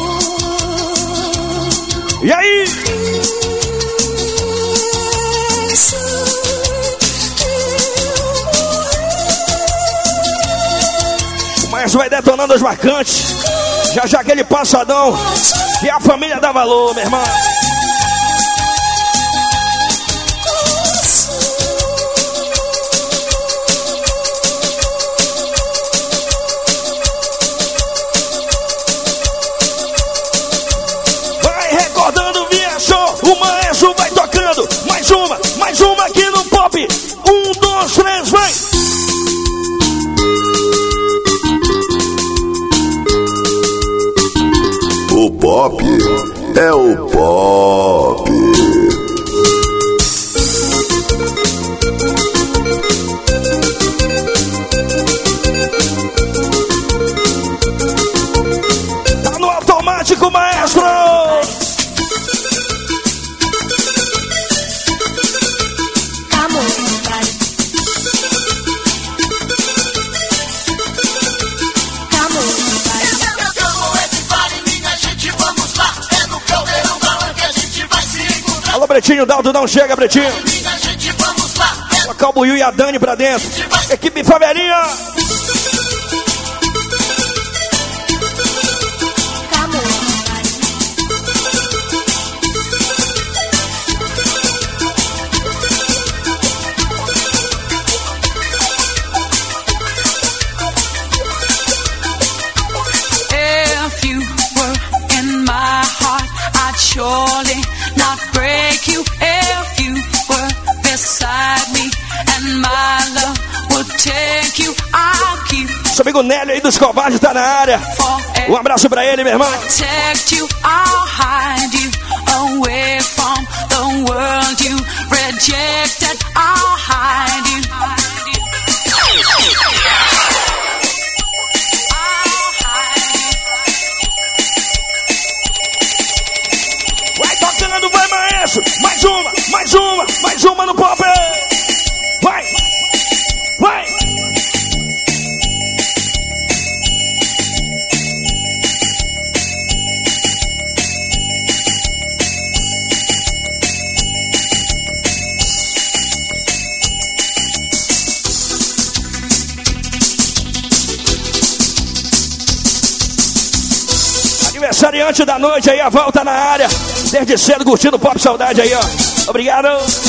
E aí? O Márcio vai detonando os marcantes. Já já aquele passadão. E a família dá valor, meu irmão. O maestro vai tocando. Mais uma, mais uma aqui no pop. Um, dois, três, vai. O pop é o pop. Tá no automático, maestro. Pretinho, Daldo não chega, Pretinho. Colocar o Buiu e a Dani pra dentro. Equipe Favelinha. If you were in my heart, I'd surely not break you. If you were beside me and my love would take you, I'll keep. Seu amigo Nélio aí dos Covardes tá na área. Um abraço pra ele, meu irmão. Protect you, I'll hide you away from the world you rejected. I'll hide you. Vai tocando, vai, maestro. Mais uma, mais uma, mais uma no pop. Vai, vai. Aniversariante da noite aí, a volta na área. Desde cedo curtindo Pop Saudade aí, ó. Obrigado.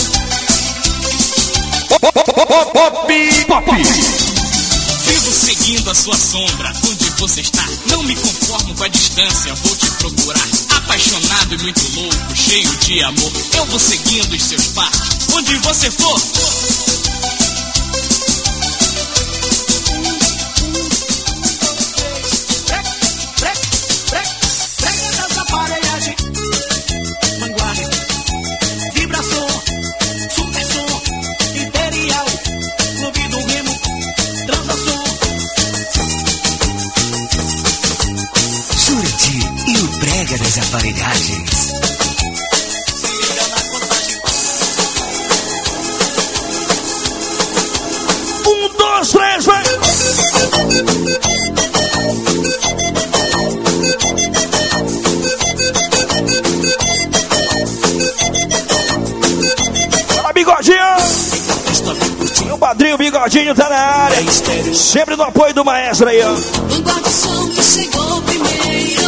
Pop, pop. Vivo seguindo a sua sombra, onde você está. Não me conformo com a distância, vou te procurar. Apaixonado e muito louco, cheio de amor. Eu vou seguindo os seus passos, onde você for. Das aparelhagens. Um, dois, três, vai! Fala, Bigodinho! O padrinho Bigodinho tá na área. Sempre no apoio do maestro aí, ó. O guarda-som que chegou primeiro.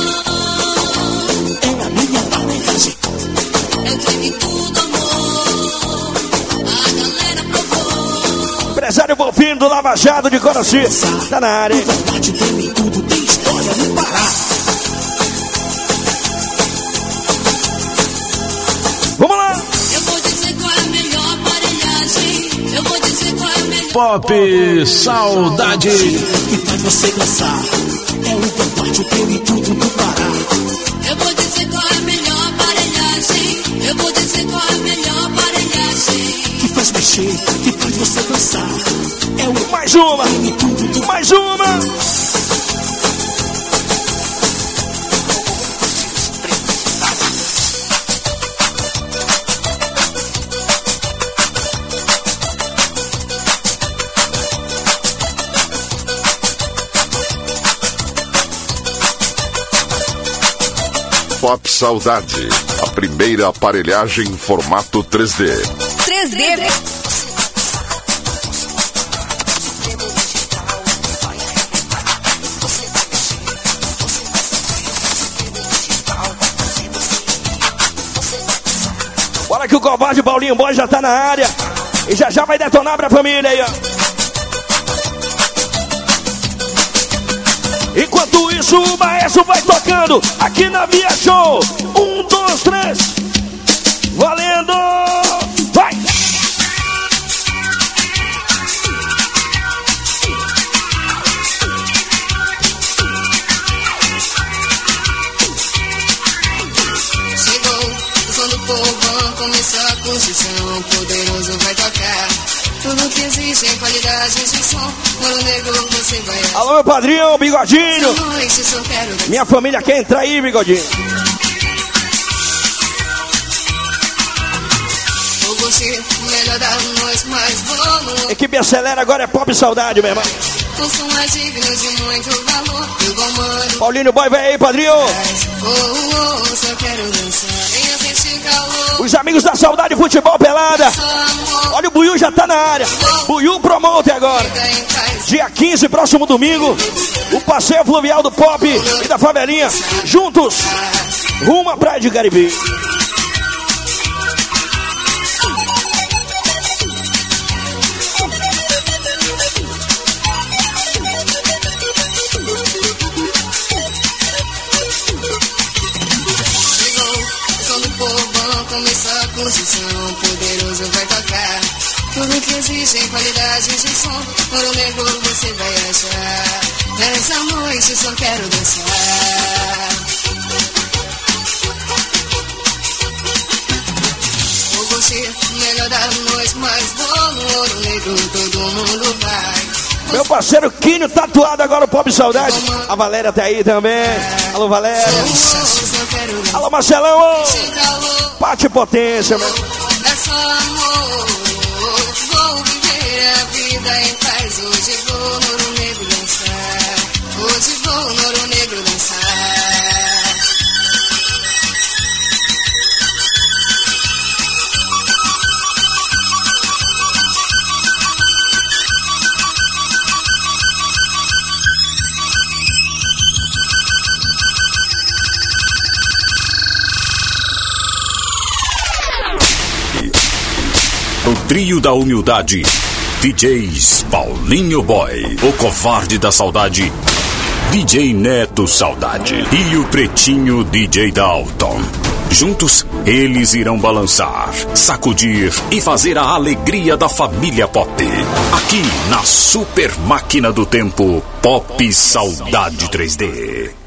Empresário Bonfim do Lava Jato de Coraci, tá na área. Vamos lá! Eu vou dizer qual é a melhor aparelhagem. Eu vou dizer qual é a melhor. Pop Saudade. Que faz você dançar. É o combate, o teu e tudo do Pará. Eu vou dizer qual é a melhor aparelhagem. Eu vou dizer qual é a melhor aparelhagem. Que faz mexer, que faz você dançar. É o mais uma, mais uma. Pop Saudade, a primeira aparelhagem em formato três D. três D. Bora que o covarde Paulinho Boy já tá na área. E já já vai detonar pra família aí, ó. Enquanto isso, o maestro vai tocando aqui na Via Show. Um, dois, três. Valendo! Vai! Chegou o som do povão, começou a construção. Poderoso vai tocar. Tudo que existe em qualidade de som. Moro Negro, você vai. Alô, meu padrinho, Bigodinho. Noite, só quero minha família quer entrar aí, Bigodinho. Vou você, melhor da noite, mas vamos. Equipe Acelera agora é Pop Saudade, meu irmão. O som mais digno de muito valor. Eu vou mano. Paulinho Boy, vem aí, padrinho. Oh, oh, só quero dançar. Venha sentir calor. Os amigos da Saudade Futebol Pelada. Olha, o Buiú já tá na área. Buiú Promote agora. Dia quinze, próximo domingo. O passeio fluvial do Pop e da Favelinha. Juntos, rumo à Praia de Caribe. Começar a construção, poderoso vai tocar. Tudo que existe em qualidade de som. Ouro Negro você vai achar. Nessa noite só quero dançar. Vou você, melhor da noite, mas vou no Ouro Negro, todo mundo vai. Meu parceiro Quinho tatuado agora o Pop Saudade. A Valéria tá aí também. Alô, Valéria. Alô, Marcelão. Pate Potência, meu. É só amor. Vou viver a vida em paz. Hoje vou no Ouro Negro dançar. Hoje vou no Ouro Negro dançar. O trio da humildade, D Js Paulinho Boy, o covarde da saudade, D J Neto Saudade e o pretinho D J Dalton. Juntos, eles irão balançar, sacudir e fazer a alegria da família Pop. Aqui na Super Máquina do Tempo, Pop Saudade três D.